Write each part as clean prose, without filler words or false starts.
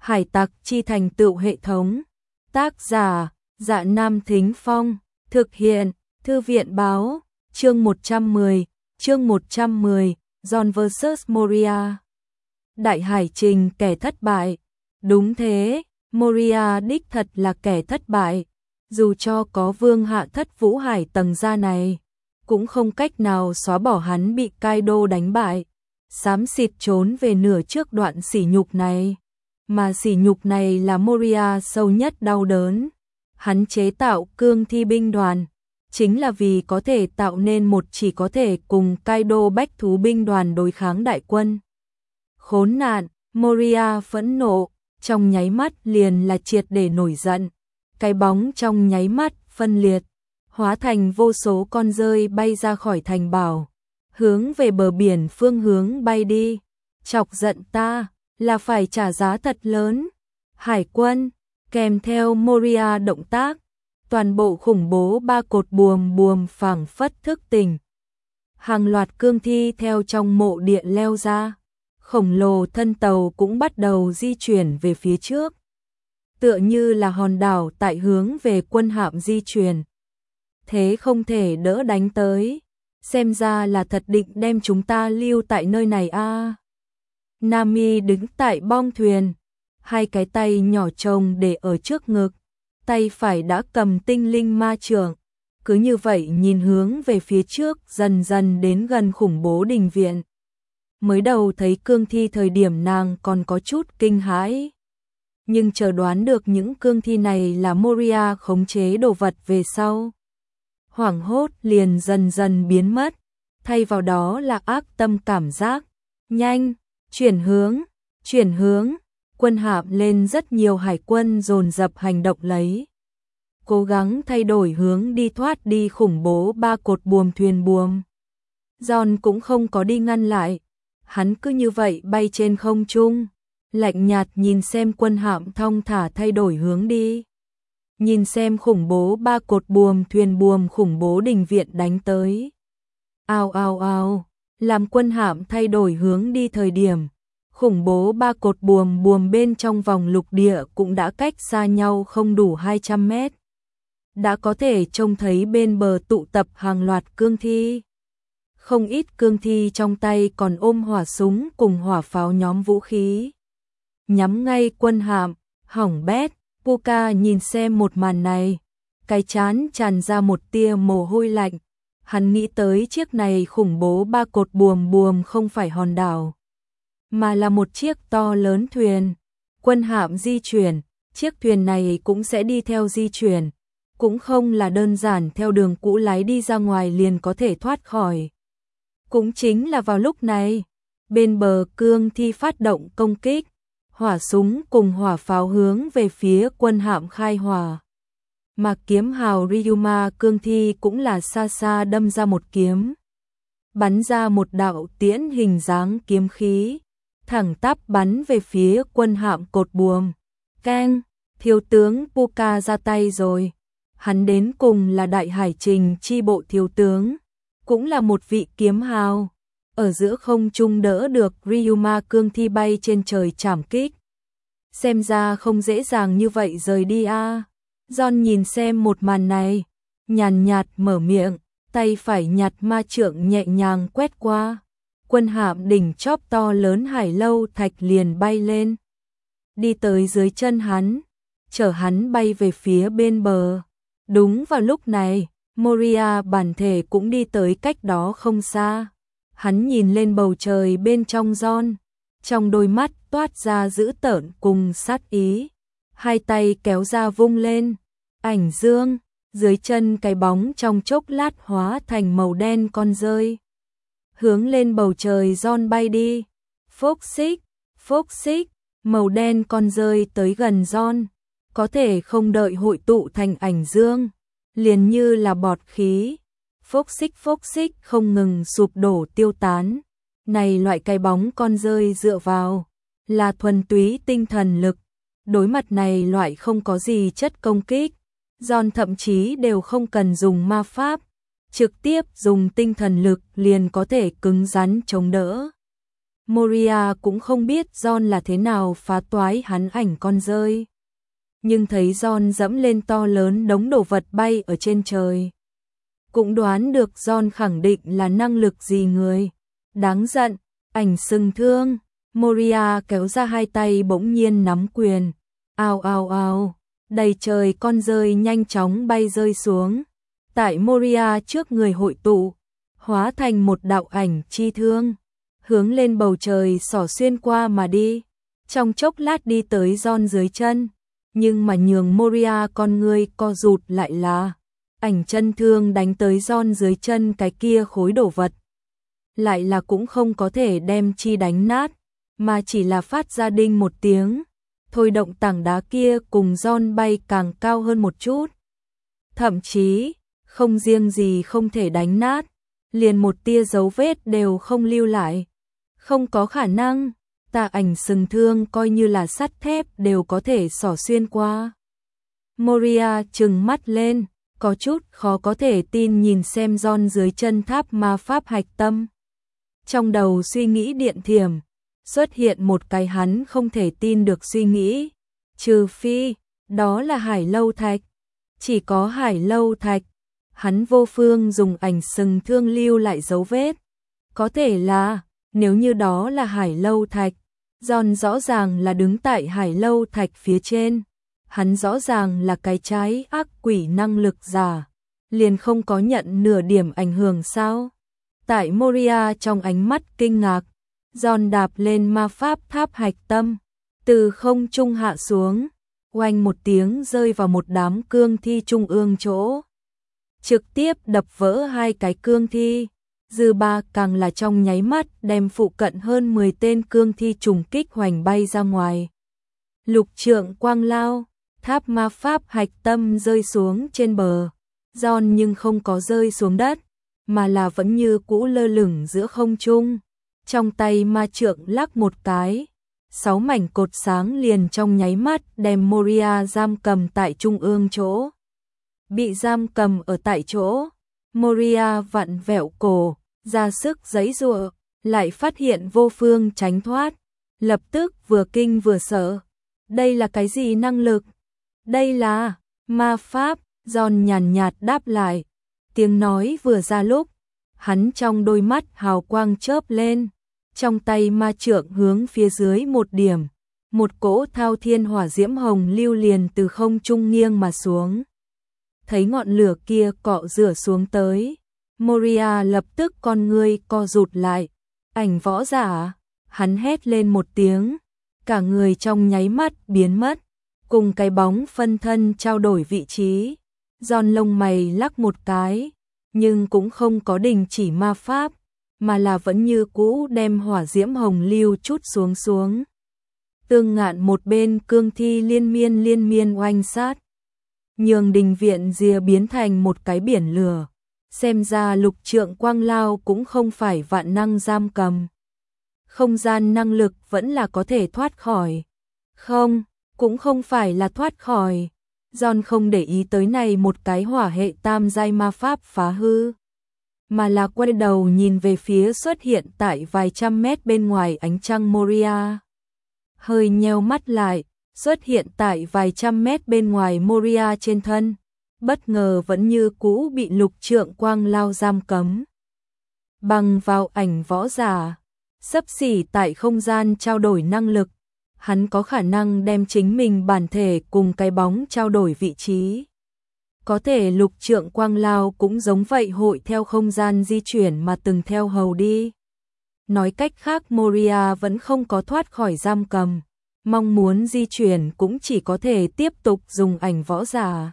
Hải tặc chi thành tựu hệ thống. Tác giả, Dạ Nam Thính Phong. Thực hiện, Thư viện báo. Chương 110, John vs Moria. Đại hải trình kẻ thất bại. Đúng thế, Moria đích thật là kẻ thất bại. Dù cho có vương hạ thất vũ hải tầng gia này, cũng không cách nào xóa bỏ hắn bị Kaido đánh bại. Xám xịt trốn về nửa trước đoạn sỉ nhục này. Mà sỉ nhục này là Moria sâu nhất đau đớn. Hắn chế tạo cương thi binh đoàn, chính là vì có thể tạo nên một chỉ có thể cùng Kaido bách thú binh đoàn đối kháng đại quân. Khốn nạn, Moria phẫn nộ, trong nháy mắt liền là triệt để nổi giận. Cái bóng trong nháy mắt phân liệt, hóa thành vô số con rơi bay ra khỏi thành bảo, hướng về bờ biển phương hướng bay đi. Chọc giận ta, là phải trả giá thật lớn. Hải quân, kèm theo Moria động tác, toàn bộ khủng bố ba cột buồm buồm phảng phất thức tỉnh. Hàng loạt cương thi theo trong mộ địa leo ra, khổng lồ thân tàu cũng bắt đầu di chuyển về phía trước. Tựa như là hòn đảo tại hướng về quân hạm di chuyển. Thế không thể đỡ đánh tới, xem ra là thật định đem chúng ta lưu tại nơi này a. Nami đứng tại bong thuyền, hai cái tay nhỏ chồng để ở trước ngực, tay phải đã cầm tinh linh ma trượng, cứ như vậy nhìn hướng về phía trước, dần dần đến gần khủng bố đình viện. Mới đầu thấy cương thi thời điểm nàng còn có chút kinh hãi, nhưng chờ đoán được những cương thi này là Moria khống chế đồ vật về sau, hoảng hốt liền dần dần biến mất, thay vào đó là ác tâm cảm giác. Nhanh, chuyển hướng, quân hạm lên rất nhiều hải quân dồn dập hành động lấy. Cố gắng thay đổi hướng đi thoát đi khủng bố ba cột buồm thuyền buồm. John cũng không có đi ngăn lại, hắn cứ như vậy bay trên không trung, lạnh nhạt nhìn xem quân hạm thong thả thay đổi hướng đi. Nhìn xem khủng bố ba cột buồm thuyền buồm khủng bố đình viện đánh tới. Ao ao ao, làm quân hạm thay đổi hướng đi thời điểm, khủng bố ba cột buồm buồm bên trong vòng lục địa cũng đã cách xa nhau không đủ 200 mét. Đã có thể trông thấy bên bờ tụ tập hàng loạt cương thi. Không ít cương thi trong tay còn ôm hỏa súng cùng hỏa pháo nhóm vũ khí, nhắm ngay quân hạm. Hỏng bét. Puka nhìn xem một màn này, cái trán tràn ra một tia mồ hôi lạnh. Hắn nghĩ tới chiếc này khủng bố ba cột buồm buồm không phải hòn đảo, mà là một chiếc to lớn thuyền. Quân hạm di chuyển, chiếc thuyền này cũng sẽ đi theo di chuyển, cũng không là đơn giản theo đường cũ lái đi ra ngoài liền có thể thoát khỏi. Cũng chính là vào lúc này, bên bờ cương thi phát động công kích, hỏa súng cùng hỏa pháo hướng về phía quân hạm khai hỏa. Mà kiếm hào Ryuma cương thi cũng là xa xa đâm ra một kiếm, bắn ra một đạo tiễn hình dáng kiếm khí, thẳng tắp bắn về phía quân hạm cột buồm. Keng, thiếu tướng Puka ra tay rồi. Hắn đến cùng là đại hải trình chi bộ thiếu tướng, cũng là một vị kiếm hào, ở giữa không trung đỡ được Ryuma cương thi bay trên trời trảm kích. Xem ra không dễ dàng như vậy rời đi a. John nhìn xem một màn này, nhàn nhạt mở miệng, tay phải nhặt ma trượng nhẹ nhàng quét qua. Quân hạm đỉnh chóp to lớn hải lâu thạch liền bay lên, đi tới dưới chân hắn, chở hắn bay về phía bên bờ. Đúng vào lúc này, Moria bản thể cũng đi tới cách đó không xa. Hắn nhìn lên bầu trời bên trong John, trong đôi mắt toát ra dữ tợn cùng sát ý. Hai tay kéo ra vung lên, ảnh dương, dưới chân cái bóng trong chốc lát hóa thành màu đen con rơi. Hướng lên bầu trời John bay đi. Phốc xích, màu đen con rơi tới gần John, có thể không đợi hội tụ thành ảnh dương, liền như là bọt khí. Phốc xích không ngừng sụp đổ tiêu tán. Này loại cái bóng con rơi dựa vào là thuần túy tinh thần lực. Đối mặt này loại không có gì chất công kích, John thậm chí đều không cần dùng ma pháp, trực tiếp dùng tinh thần lực liền có thể cứng rắn chống đỡ. Moria cũng không biết John là thế nào phá toái hắn ảnh con rơi. Nhưng thấy John dẫm lên to lớn đống đồ vật bay ở trên trời. Cũng đoán được John khẳng định là năng lực gì người. Đáng giận, ảnh sừng thương. Moria kéo ra hai tay bỗng nhiên nắm quyền. Ao ao ao, đầy trời con rơi nhanh chóng bay rơi xuống. Tại Moria trước người hội tụ, hóa thành một đạo ảnh chi thương. Hướng lên bầu trời xỏ xuyên qua mà đi. Trong chốc lát đi tới John dưới chân. Nhưng mà nhường Moria con người co rụt lại là ảnh chân thương đánh tới John dưới chân cái kia khối đổ vật. Lại là cũng không có thể đem chi đánh nát, mà chỉ là phát ra đinh một tiếng. Thôi động tảng đá kia cùng John bay càng cao hơn một chút. Thậm chí, không riêng gì không thể đánh nát, liền một tia dấu vết đều không lưu lại. Không có khả năng, tà ảnh sừng thương coi như là sắt thép đều có thể xỏ xuyên qua. Moria trừng mắt lên, có chút khó có thể tin nhìn xem John dưới chân tháp ma pháp hạch tâm. Trong đầu suy nghĩ điện thiểm, xuất hiện một cái hắn không thể tin được suy nghĩ. Trừ phi, đó là hải lâu thạch. Chỉ có hải lâu thạch, hắn vô phương dùng ảnh sừng thương lưu lại dấu vết. Có thể là, nếu như đó là hải lâu thạch, John rõ ràng là đứng tại hải lâu thạch phía trên. Hắn rõ ràng là cái trái ác quỷ năng lực giả, liền không có nhận nửa điểm ảnh hưởng sao? Tại Moria trong ánh mắt kinh ngạc, John đạp lên ma pháp tháp hạch tâm, từ không trung hạ xuống, oanh một tiếng rơi vào một đám cương thi trung ương chỗ. Trực tiếp đập vỡ hai cái cương thi, dư ba càng là trong nháy mắt đem phụ cận hơn 10 tên cương thi trùng kích hoành bay ra ngoài. Lục trượng quang lao, tháp ma pháp hạch tâm rơi xuống trên bờ. John nhưng không có rơi xuống đất, mà là vẫn như cũ lơ lửng giữa không trung. Trong tay ma trượng lắc một cái, 6 mảnh cột sáng liền trong nháy mắt đem Moria giam cầm tại trung ương chỗ. Bị giam cầm ở tại chỗ, Moria vặn vẹo cổ, ra sức giãy giụa, lại phát hiện vô phương tránh thoát, lập tức vừa kinh vừa sợ. Đây là cái gì năng lực? Đây là ma pháp. John nhàn nhạt đáp lại. Tiếng nói vừa ra lúc, hắn trong đôi mắt hào quang chớp lên, trong tay ma trượng hướng phía dưới một điểm, một cỗ thao thiên hỏa diễm hồng lưu liền từ không trung nghiêng mà xuống. Thấy ngọn lửa kia cọ rửa xuống tới, Moria lập tức con ngươi co rụt lại. Ảnh võ giả, hắn hét lên một tiếng, cả người trong nháy mắt biến mất, cùng cái bóng phân thân trao đổi vị trí. John lông mày lắc một cái, nhưng cũng không có đình chỉ ma pháp, mà là vẫn như cũ đem hỏa diễm hồng lưu chút xuống. Tương Ngạn một bên cương thi liên miên oanh sát, nhường đình viện rìa biến thành một cái biển lửa. Xem ra lục trượng quang lao cũng không phải vạn năng giam cầm. Không gian năng lực vẫn là có thể thoát khỏi. Không, cũng không phải là thoát khỏi. John không để ý tới này một cái hỏa hệ tam giai ma pháp phá hư, mà là quay đầu nhìn về phía xuất hiện tại vài trăm mét bên ngoài ánh trăng Moria. Hơi nheo mắt lại, xuất hiện tại vài trăm mét bên ngoài Moria trên thân, bất ngờ vẫn như cũ bị lục trượng quang lao giam cấm. Bằng vào ảnh võ giả, xấp xỉ tại không gian trao đổi năng lực, hắn có khả năng đem chính mình bản thể cùng cái bóng trao đổi vị trí. Có thể lục trượng quang lao cũng giống vậy hội theo không gian di chuyển mà từng theo hầu đi. Nói cách khác Moria vẫn không có thoát khỏi giam cầm, mong muốn di chuyển cũng chỉ có thể tiếp tục dùng ảnh võ giả.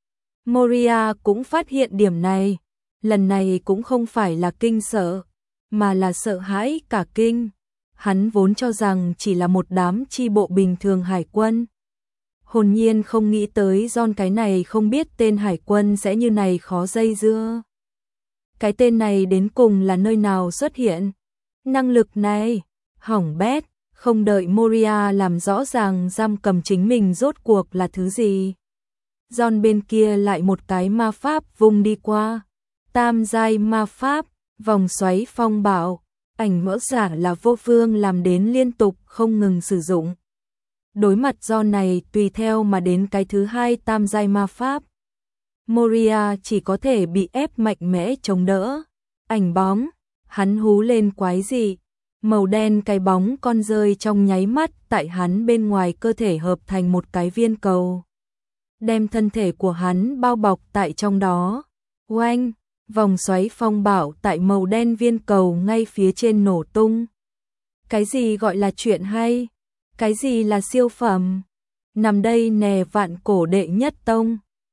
Moria cũng phát hiện điểm này, lần này cũng không phải là kinh sợ, mà là sợ hãi cả kinh. Hắn vốn cho rằng chỉ là một đám chi bộ bình thường hải quân. Hồn nhiên không nghĩ tới John cái này không biết tên hải quân sẽ như này khó dây dưa. Cái tên này đến cùng là nơi nào xuất hiện? Năng lực này, hỏng bét, không đợi Moria làm rõ ràng giam cầm chính mình rốt cuộc là thứ gì. John bên kia lại một cái ma pháp vùng đi qua. Tam giai ma pháp, vòng xoáy phong bạo. ảnh mỡ giả là vô phương làm đến liên tục không ngừng sử dụng. Đối mặt do này tùy theo mà đến cái thứ hai tam giai ma pháp. Moria chỉ có thể bị ép mạnh mẽ chống đỡ. Ảnh bóng, hắn hú lên quái dị. Màu đen cái bóng con rơi trong nháy mắt tại hắn bên ngoài cơ thể hợp thành một cái viên cầu. Đem thân thể của hắn bao bọc tại trong đó. Oanh, vòng xoáy phong bạo tại màu đen viên cầu ngay phía trên nổ tung. Cái gì gọi là chuyện hay? Cái gì là siêu phẩm? Nằm đây nè vạn cổ đệ nhất tông.